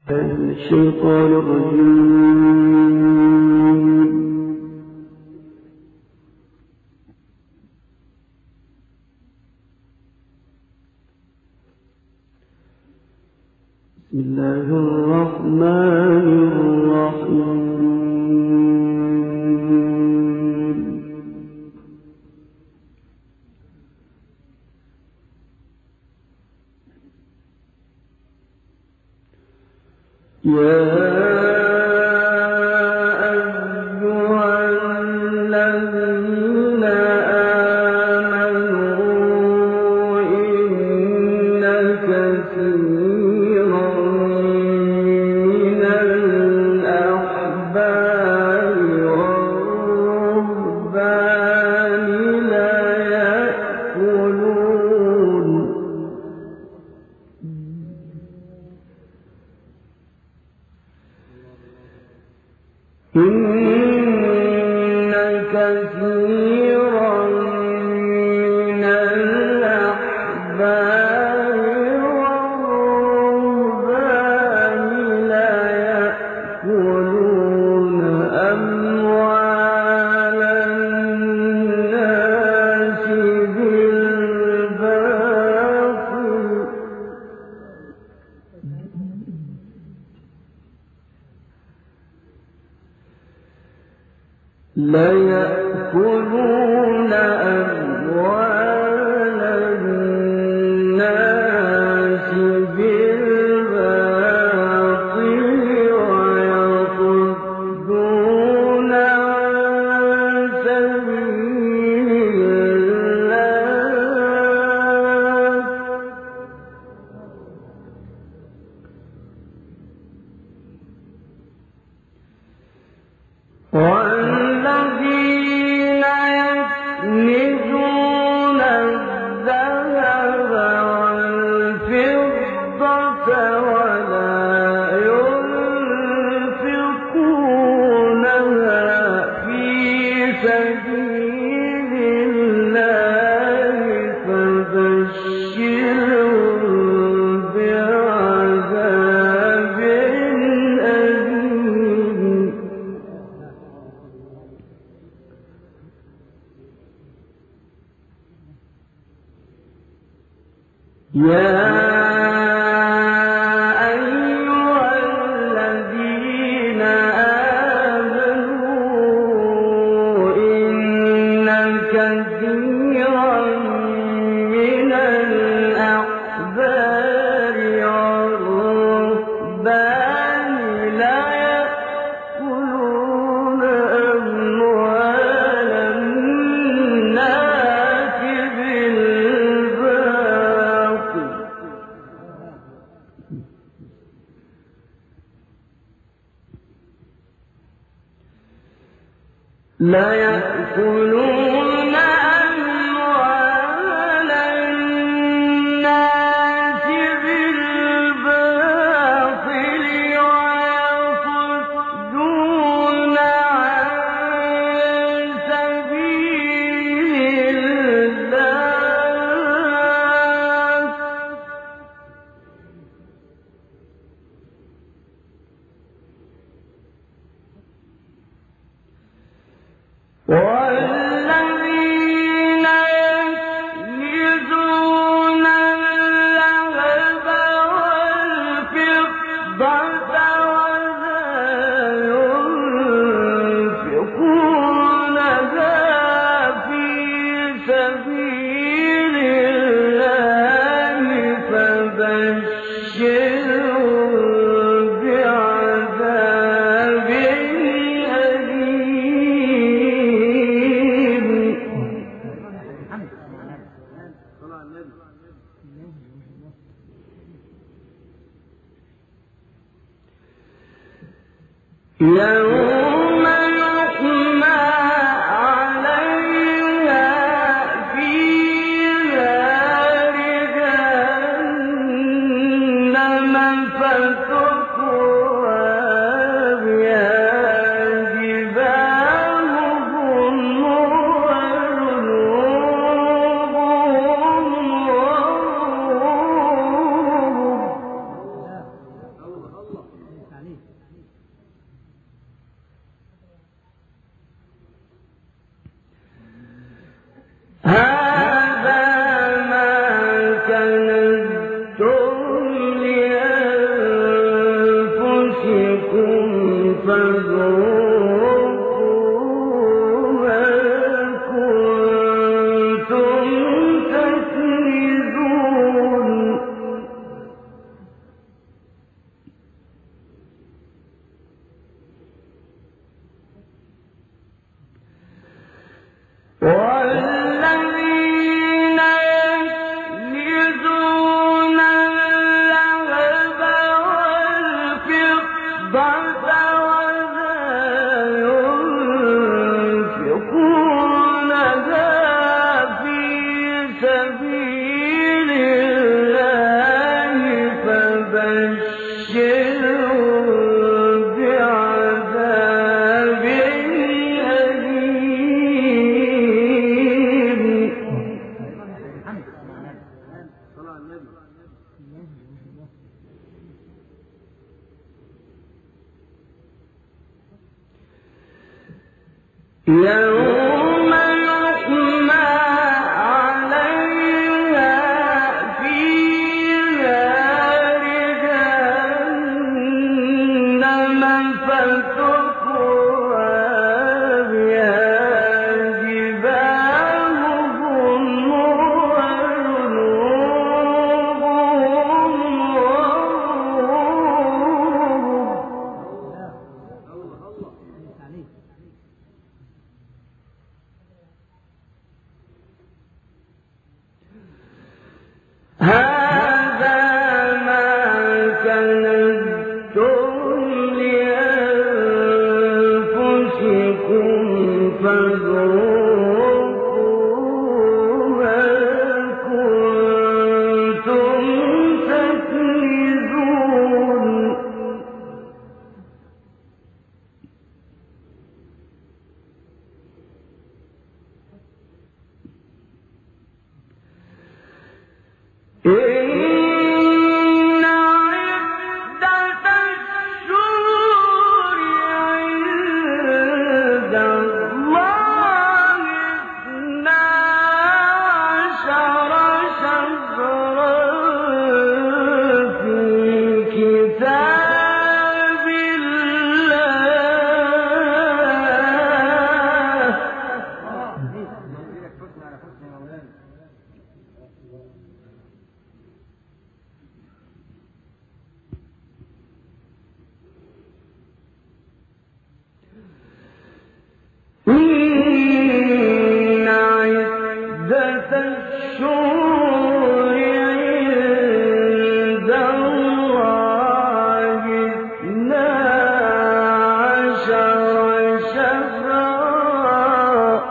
الشيطان الرجيم. بسم الله الرحمن الرحيم. يا لا يأكلون أموال الناس بالباطل ويصدون عن سبيل الله والذين يكنزون الذهب والفضة ولا ينفقونها في سبيل الله فبشرهم بعذاب أليم. يا أيها الذين آمنوا إن كثيرا من الأحبار والرهبان لا يأكلون أموال الناس بالباطل لا يأكلون أموال الناس بالباطل ويصدون عن سبيل الله والذين يكنزون الذهب والفضة ولا ينفقونها في سبيل الله فبشرهم بعذاب أليم. يوم يحمى عليها في نار جهنم فتكوى بها جباههم وجنوبهم يوم يحمى عليها في نار جهنم فتكوى بها جباههم وجنوبهم هذا ما كنتم لأنفسكم فذوقوا ما كنتم تكنزون إن عدة الشهور عند الله 12 شهرا في كتاب إن عدة الشهور عند الله 12 شهرا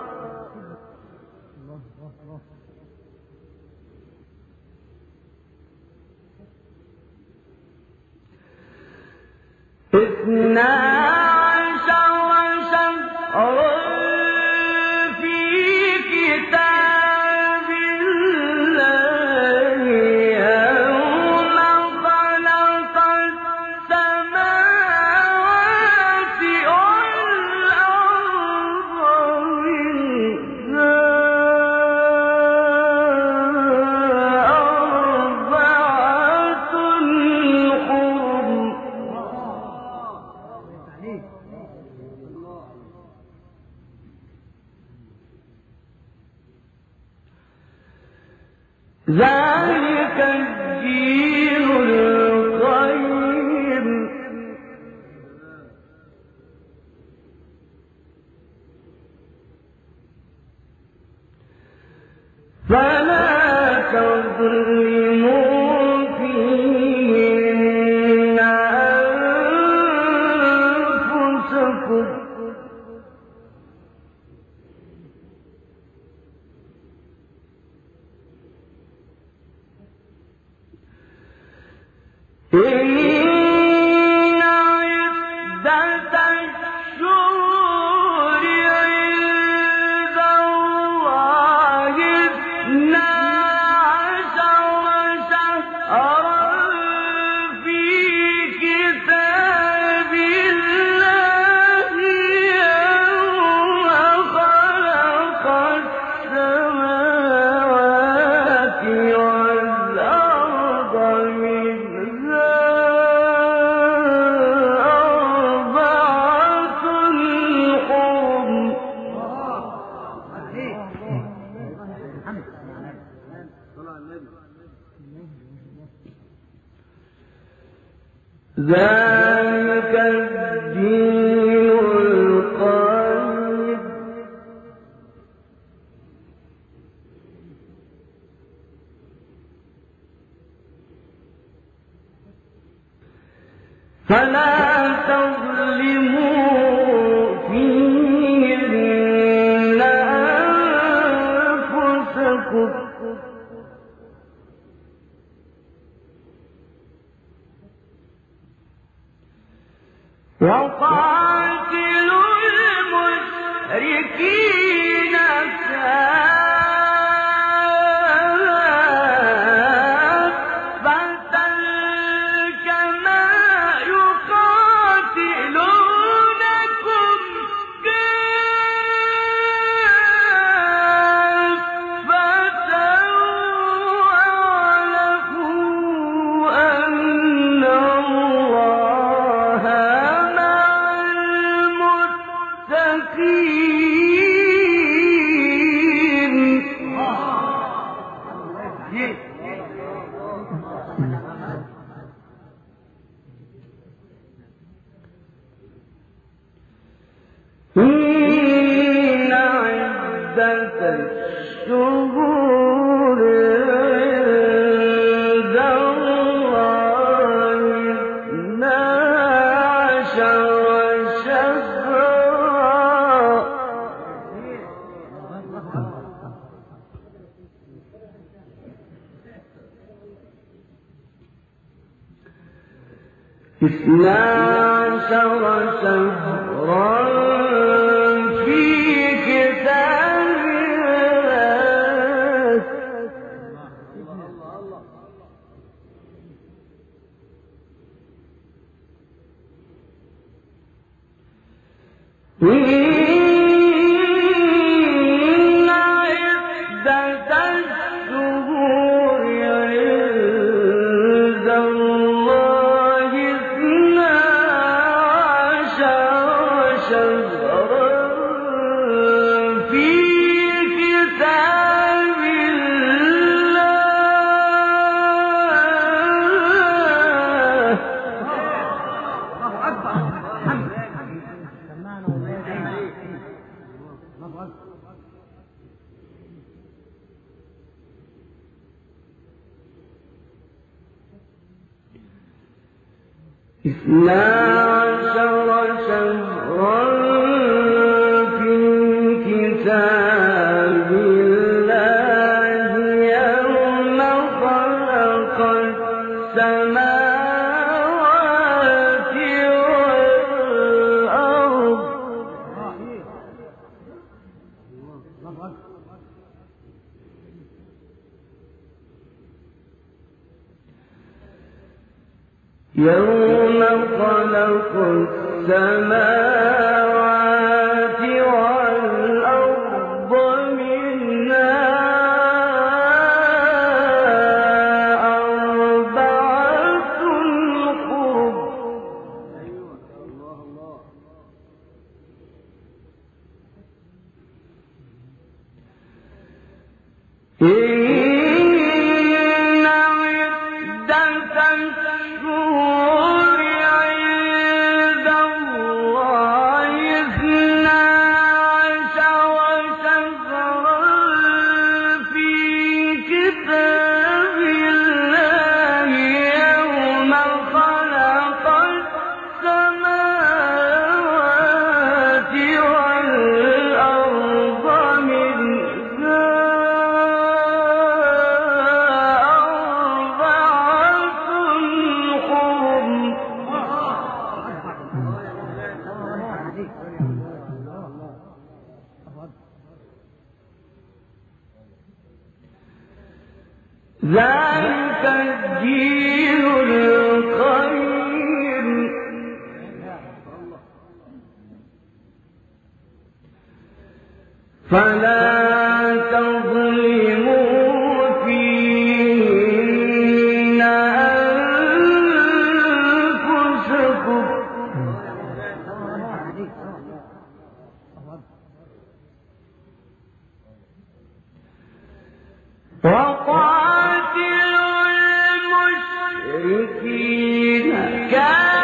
في كتاب الله يوم خلق السماوات والأرض منها أربعة حرم ذلك الدين القيم فلا تظلموا فيهن أنفسكم ذلك الدين القيم فلا تظلموا فيهن أنفسكم وقاتلوا المشركين كافة كما يقاتلونكم كافة واعلموا أن الله إن عدة الشهور عند الله 12 شهرا في كتاب الله إن عدة الشهور عند الله 12 شهرا في كتاب الله 12 شهرا في كتاب الله يوم خلق السماوات والأرض يوم خلق السماوات والأرض منها أربعة حرم إن عدة الشهور عند الله 12 شهرا في كتاب الله يوم خلق السماوات والأرض منها أربعة حرم ذلك الدين القيم فلا تظلموا فيهن أنفسكم وقاتلوا المشركين كافة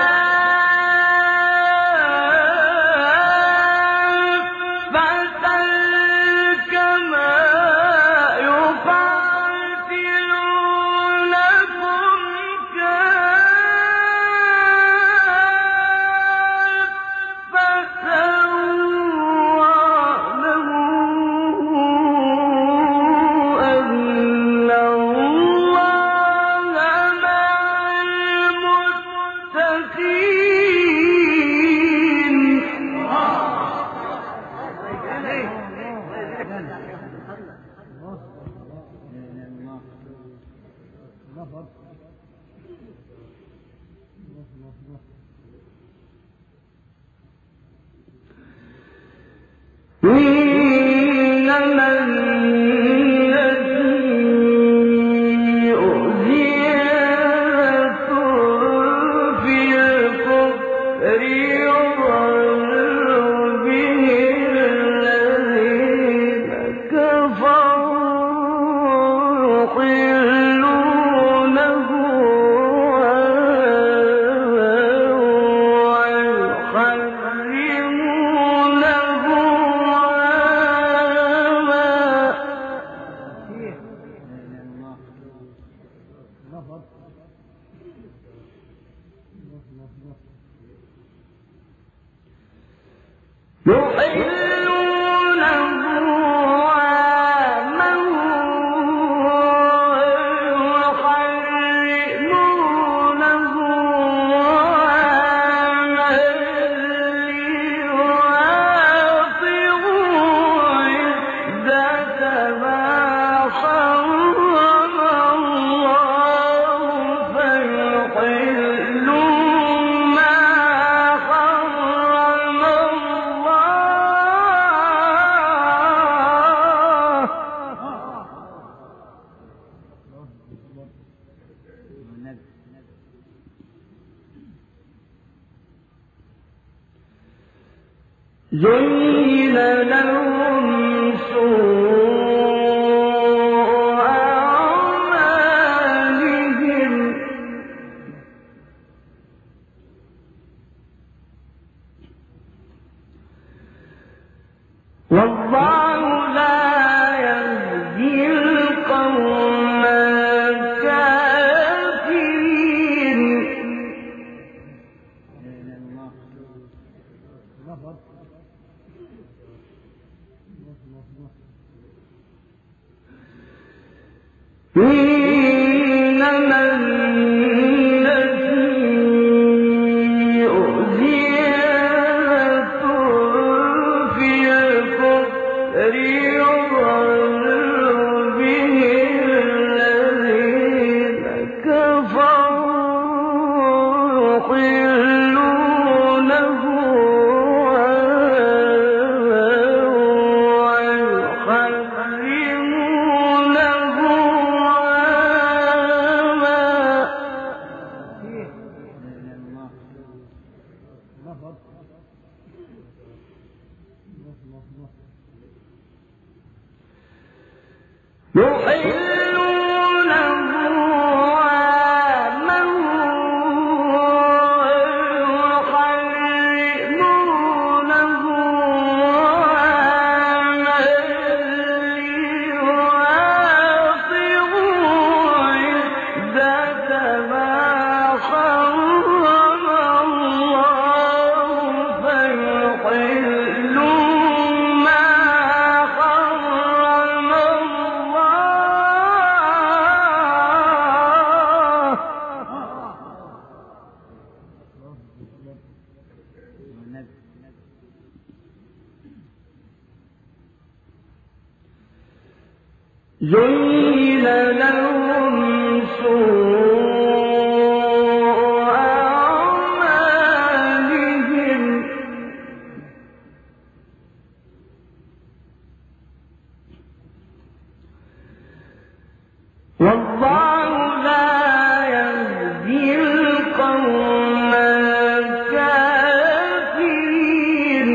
زين لهم سوء أعمالهم والله لا يهدي القوم الكافرين. إنما النسيء زيادة في الكفر يضل به الذين كفروا يحلونه زين لهم سوء أعمالهم والله لا يهدي القوم الكافرين.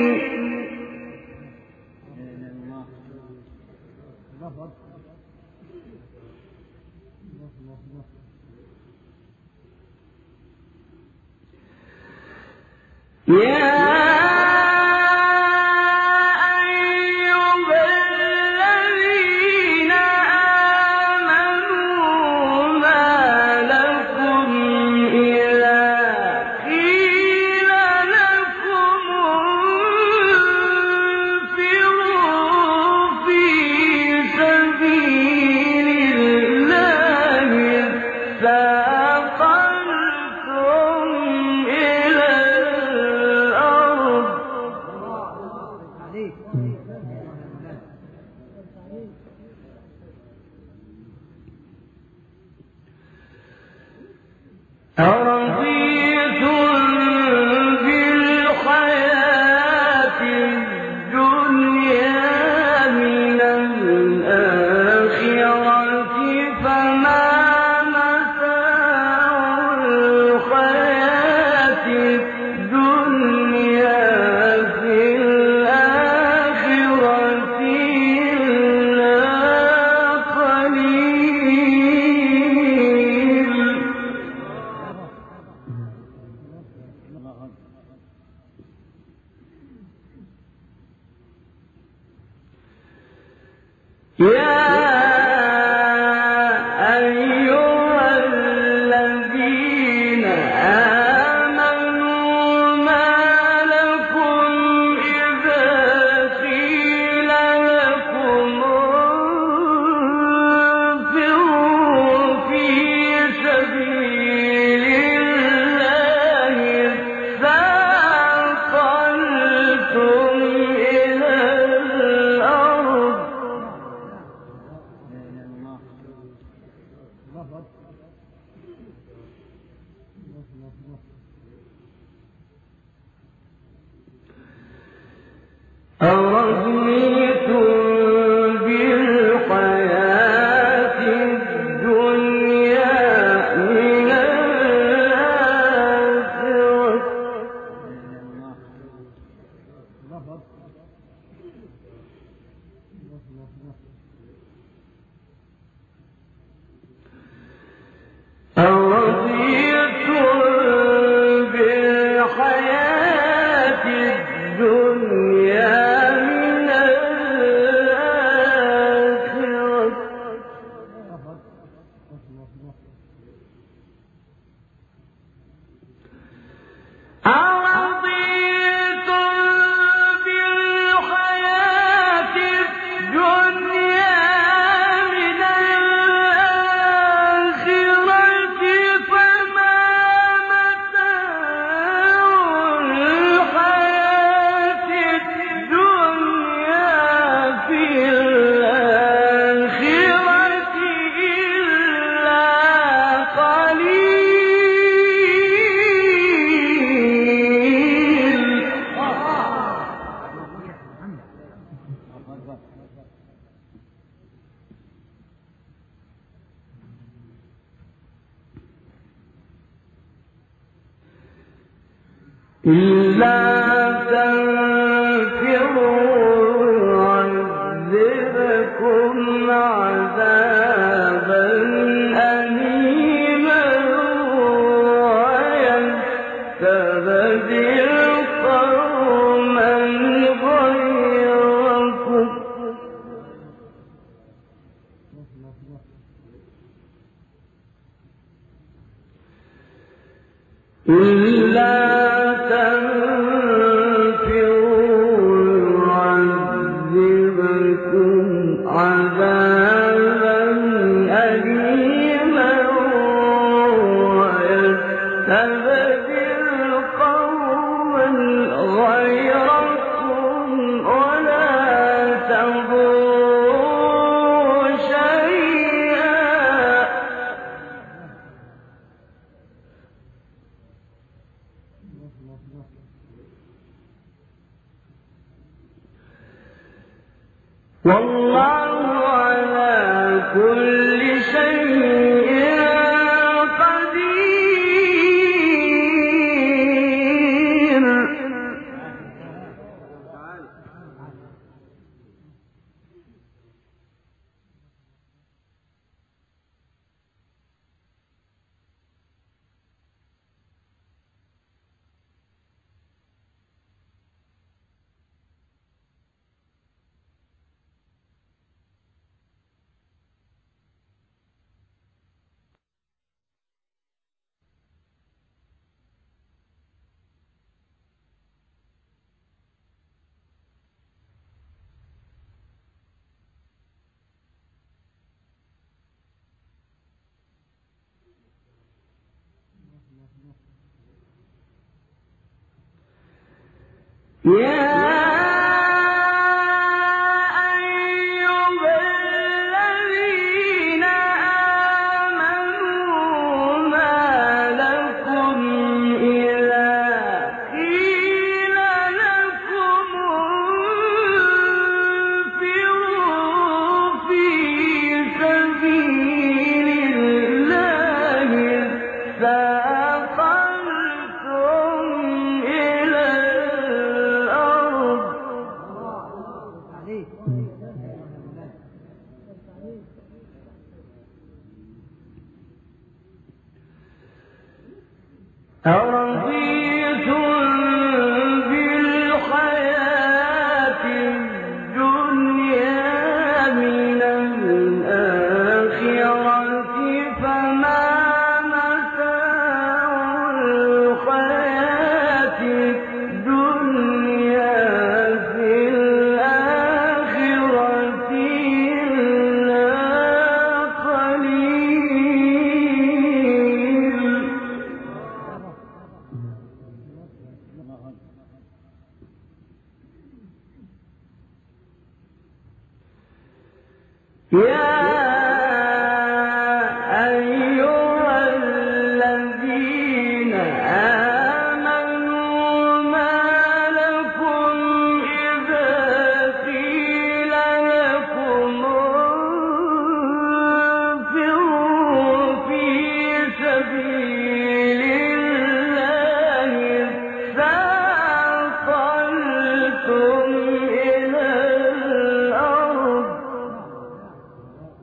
يا أيها الذين آمنوا ما لكم إذا قيل لكم انفروا في سبيل الله اثاقلتم إلى الأرض إلا تنفروا يعذبكم عذابا أليما ويستبدل قوما غيركم إلا تنفروا يعذبكم عذابا أليما ويستبدل قوما غيركم ولا تضروا شيئا والله على كل شيء قدير يا أيها الذين آمنوا ما لكم إذا قيل لكم انفروا في سبيل الله ثاقلتم إلى الأرض أرضيتم بالحياة الدنيا من الآخرة فما متاع الحياة الدنيا في الآخرة إلا قليل يا أيها الذين آمنوا ما لكم إذا قيل لكم انفروا في سبيل الله ثاقلتم إلى الأرض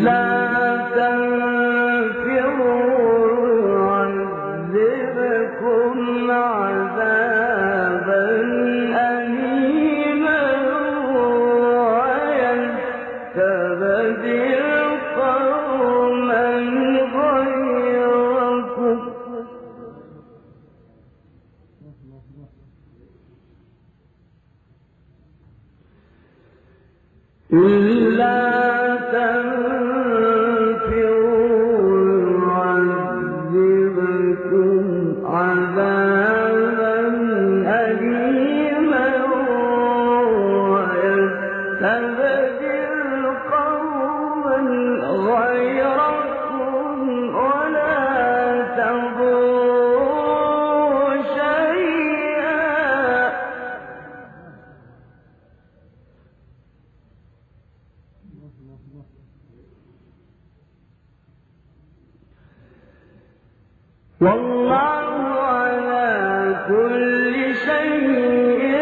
والله على كل شيء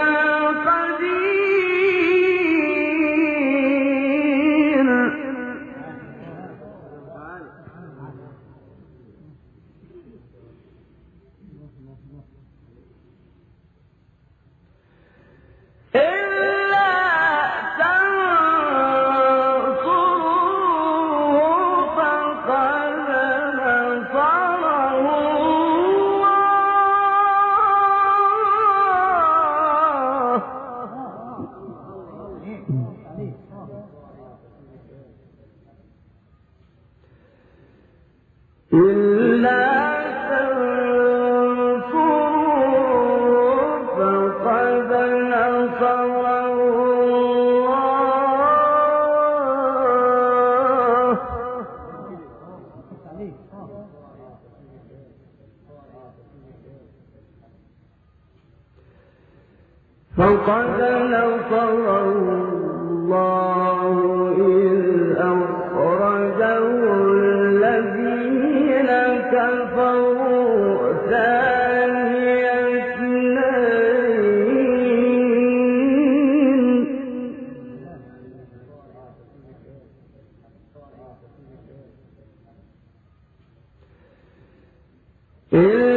فقد نصره الله إذ أخرجه الذين كفروا ثاني اثنين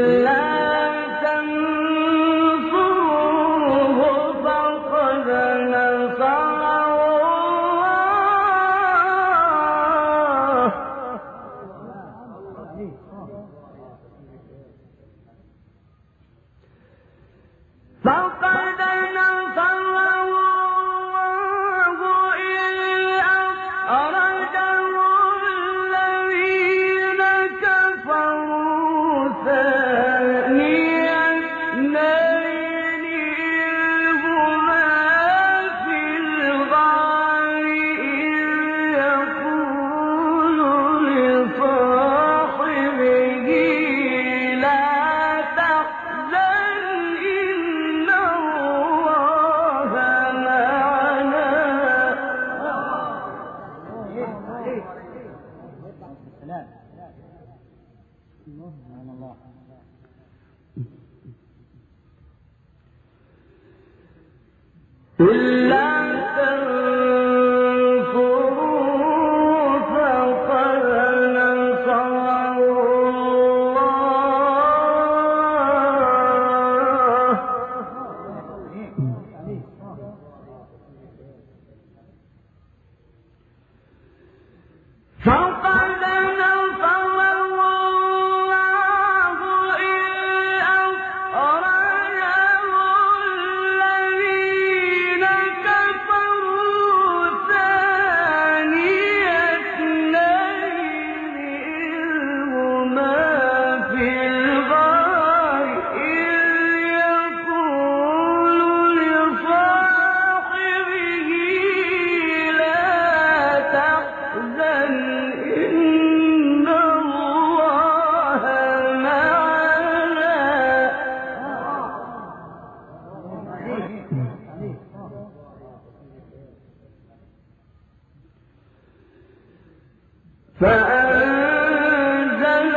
فأنزل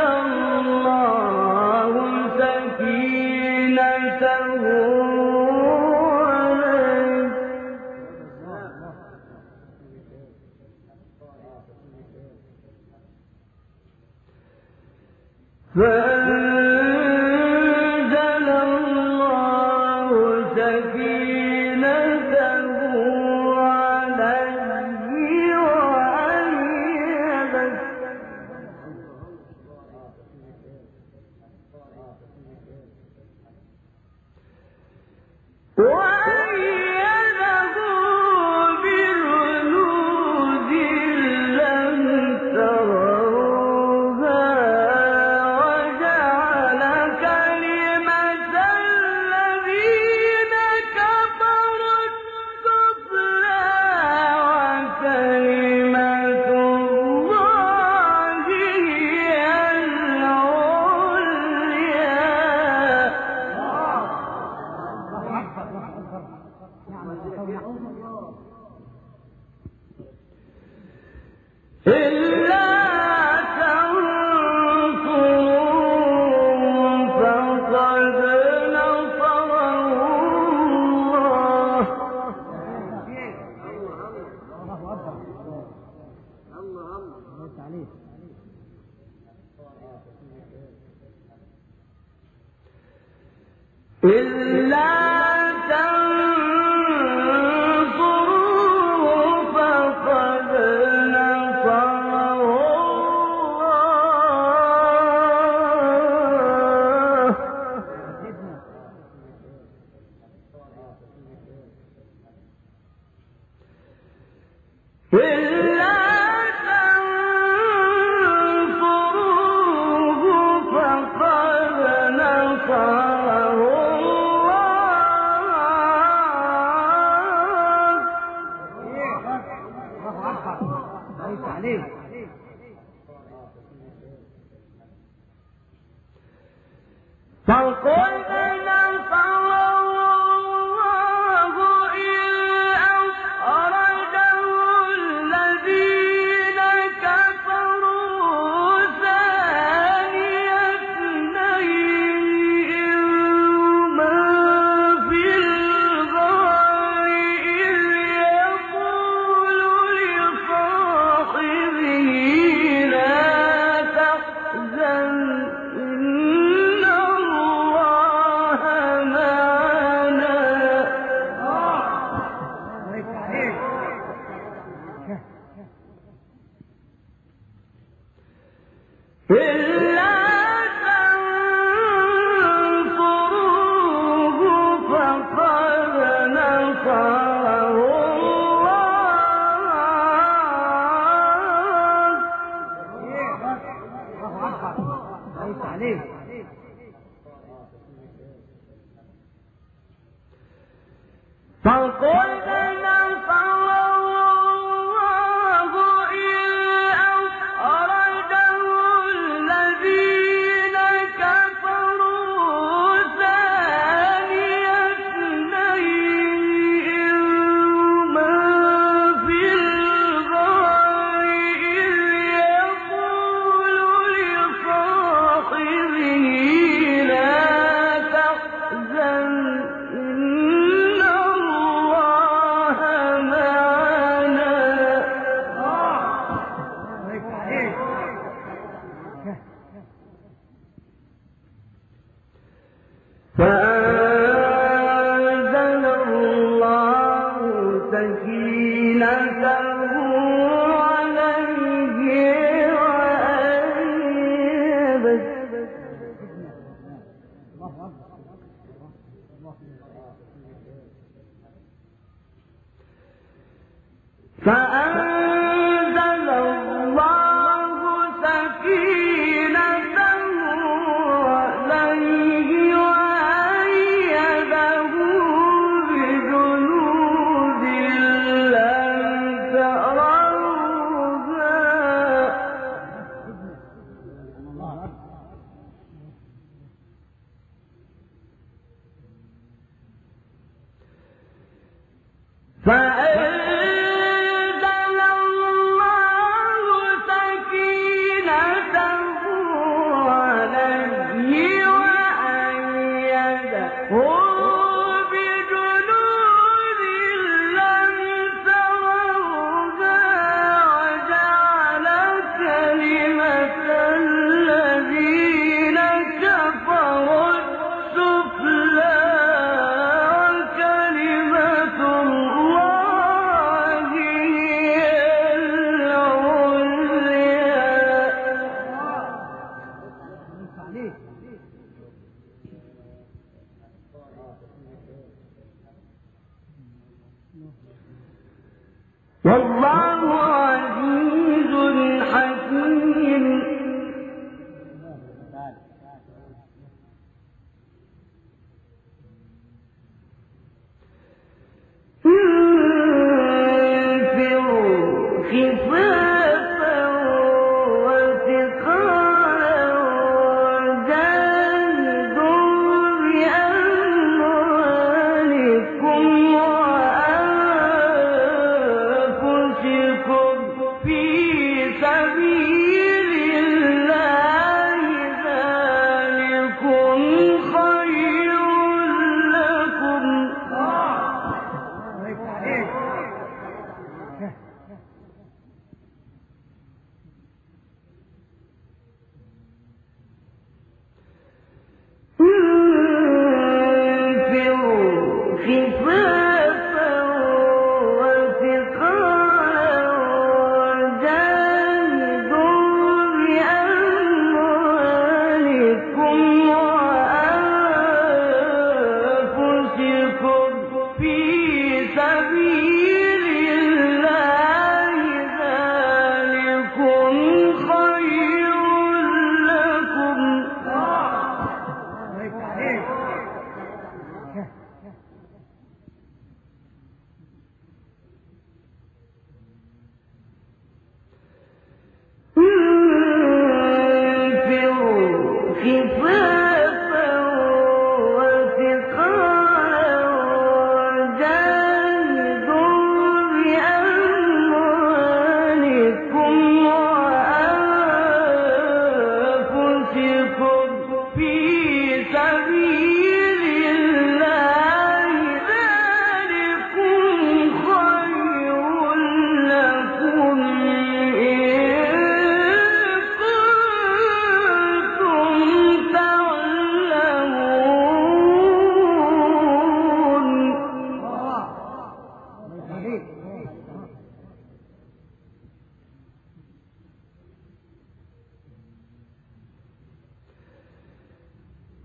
الله سكينته عليه فأنزل الله سكينته عليه وأيده بجنود لم تروها وجعل كلمة الذين كفروا السفلى وكلمة الله هي العليا إلا تنصروا فقد نصره الله إلا تنصروه فقد نصره الله إلا تنصروه فقد نصره فقد نصره الله إذ أخرجه الذين كفروا ثاني اثنين إذ هما في الغار إذ يقول لصاحبه لا تحزن إن الله معنا إلا تنصروه فقد نصره الله فقد نصره الله إذ أخرجه الذين كفروا ثاني اثنين إذ هما في الغار إذ يقول لصاحبه لا تحزن إن الله معنا فأنزل الله سكينته عليه فأنزل الله سكينته عليه وأيده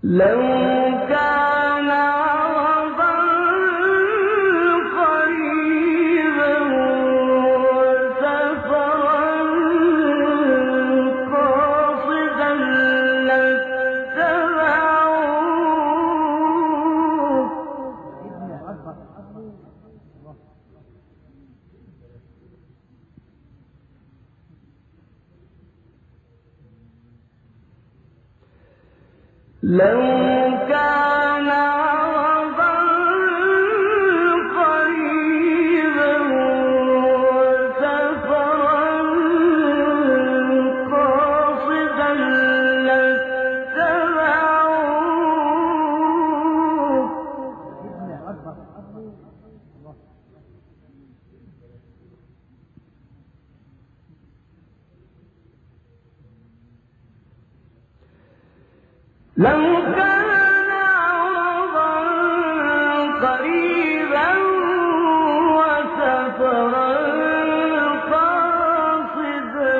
لو كان عرضا قريبا وسفرا قاصدا لو كان عرضا قريبا وسفرا قاصدا لو كان عرضا قريبا وسفرا قاصدا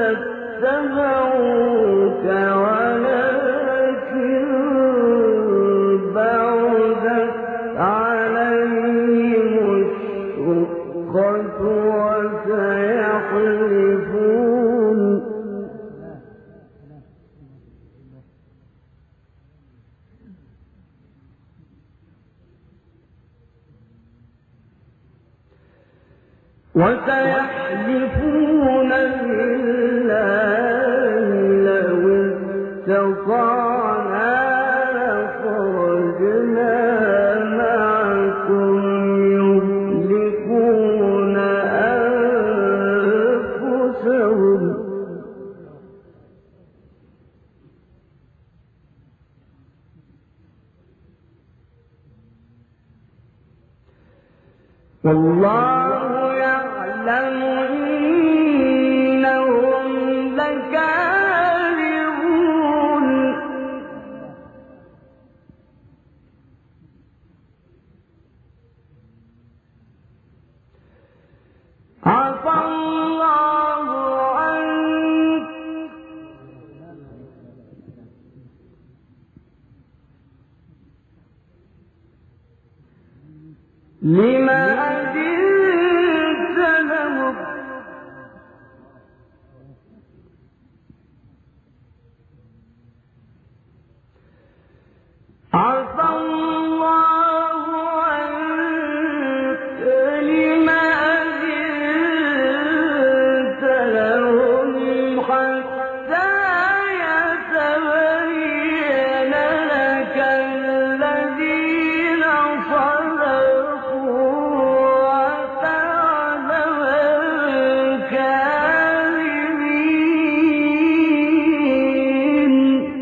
لاتبعوك ولكن بعدت عليهم الشقة وسيحلفون بالله لو استطعنا لخرجنا معكم يهلكون أنفسهم والله يعلم إنهم لكاذبون عفى الله عنك لما أذنت لهم عفى الله عنك لما أذنت لهم حتى يتبين لك الذين صدقوا وتعلم الكاذبين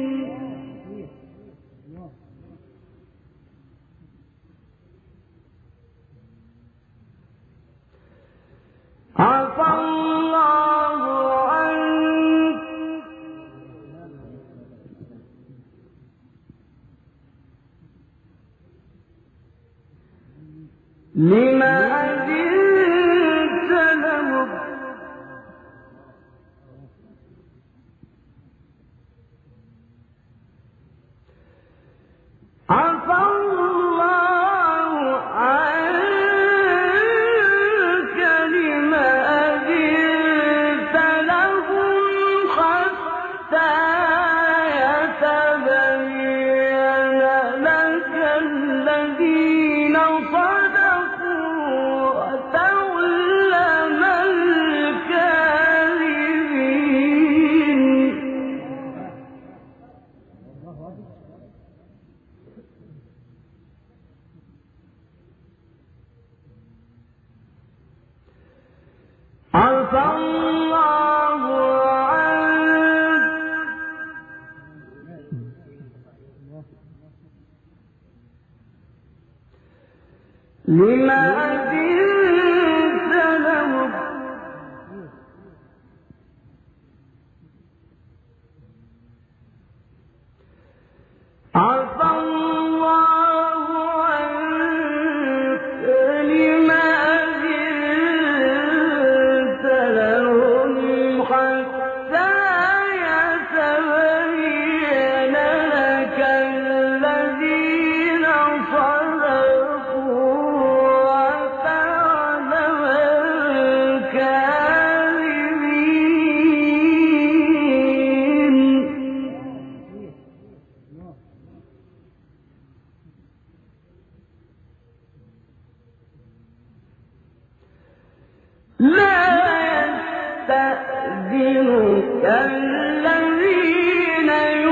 عفى الله عنك لما أذنت لهم عفى الله عنك لما أذنت لهم حتى يتبين لك الذين صدقوا وتعلم الكاذبين عفى الله عنك لما أذنت لهم عفى الله عنك لما أذنت لهم حتى يتبين لك الذين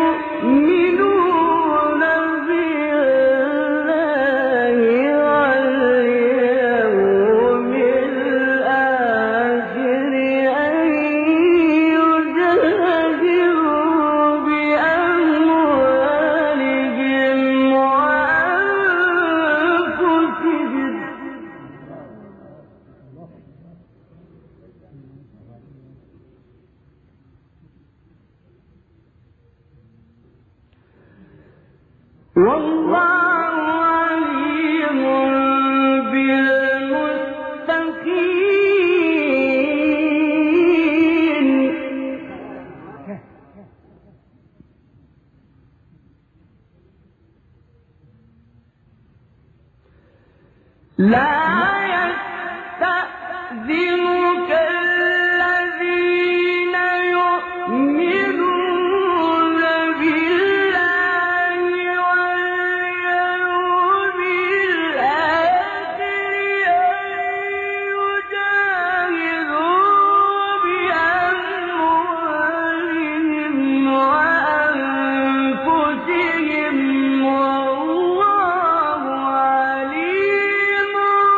يؤمنون بالله واليوم الآخر أن يجاهدوا بأموالهم وأنفسهم والله عليم بالمتقين لا يستأذنك الذين يؤمنون بالله واليوم الآخر أن يجاهدوا بأموالهم وأنفسهم والله عليم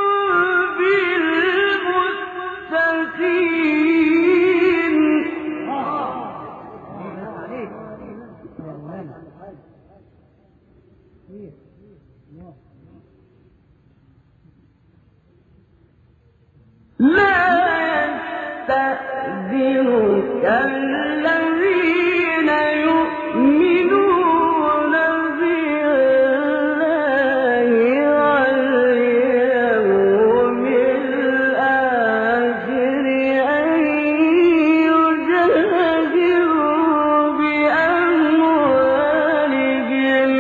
بالمتقين لا يستأذنك الذين يؤمنون بالله واليوم الآخر أن يجاهدوا بأموالهم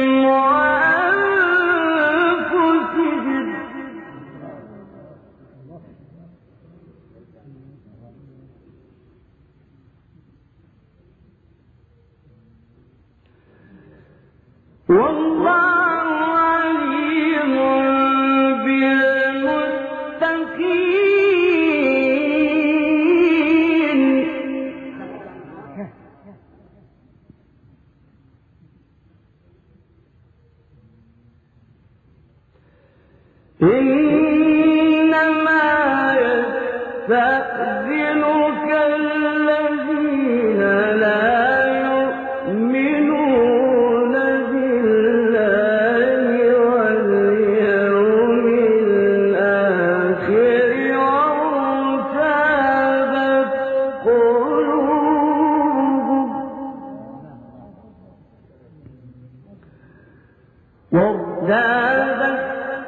وأنفسهم والله عليم بالمتقين إنما يستأذنك الذين لا يؤمنون بالله واليوم الآخر وارتابت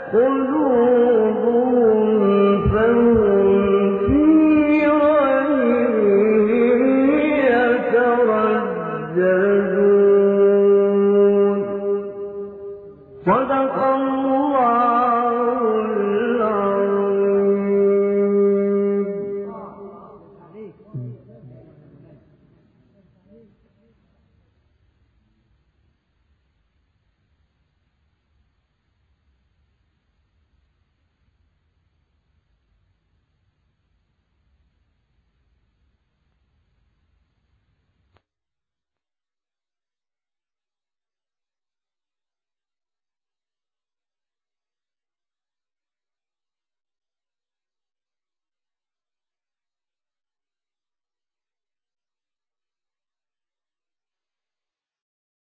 قلوبهم فهم في ريبهم يترددون.